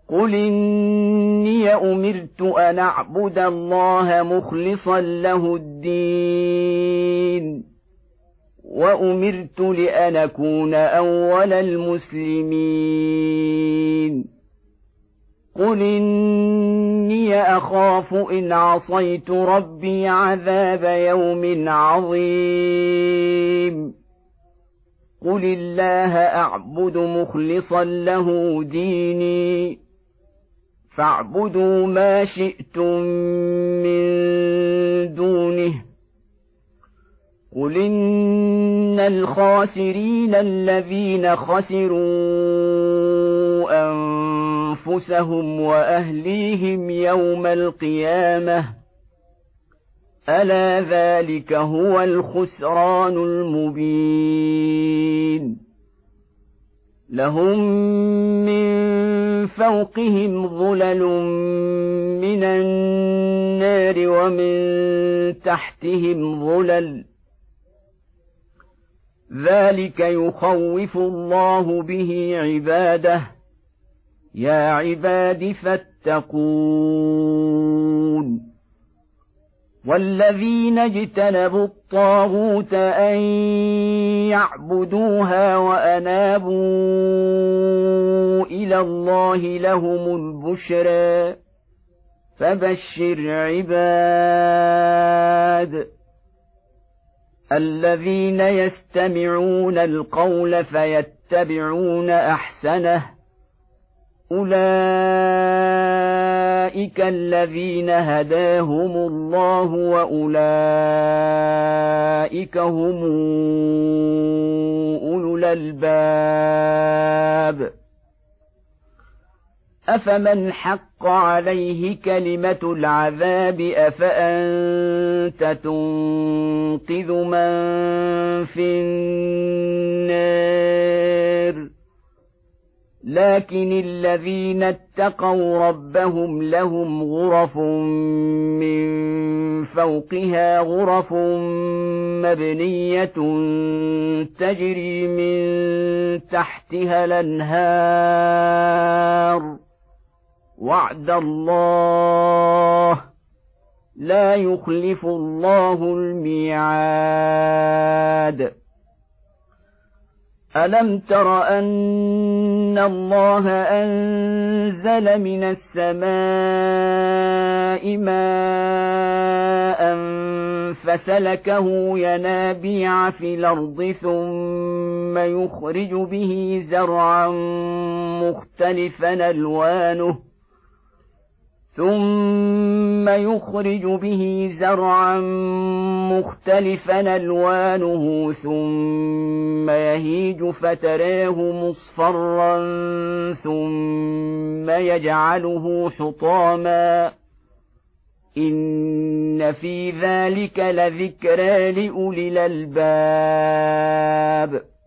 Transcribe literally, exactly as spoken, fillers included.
قل إني أمرت أن أعبد الله مخلصا له الدين وأمرت لأن أكون أول المسلمين قل إني أخاف إن عصيت ربي عذاب يوم عظيم قل الله أعبد مخلصا له ديني فاعبدوا ما شئتم من دونه قل إن الخاسرين الذين خسروا أنفسهم وأهليهم يوم القيامة ألا ذلك هو الخسران المبين لهم من فوقهم ظلل من النار ومن تحتهم ظلل ذلك يخوف الله به عباده يا عباد فاتقون والذين اجتنبوا الطاغوت أن يعبدوها وأنابوا إلى الله لهم البشرى فبشر عباد الذين يستمعون القول فيتبعون أحسنه أولئك الذين هداهم الله وأولئك هم أولو الألباب أفمن حق عليه كلمة العذاب أفأنت تنقذ من في النار لكن الذين اتقوا ربهم لهم غرف من فوقها غرف مبنية تجري من تحتها الأنهار وعد الله لا يخلف الله الميعاد ألم تر أن الله أنزل من السماء ماء فسلكه ينابيع في الأرض ثم يخرج به زرعا مختلفا ألوانه ثم يخرج به زرعا مختلفا ألوانه ثم يهيج فتراه مصفرا ثم يجعله حطاما إن في ذلك لذكرى لأولي الألباب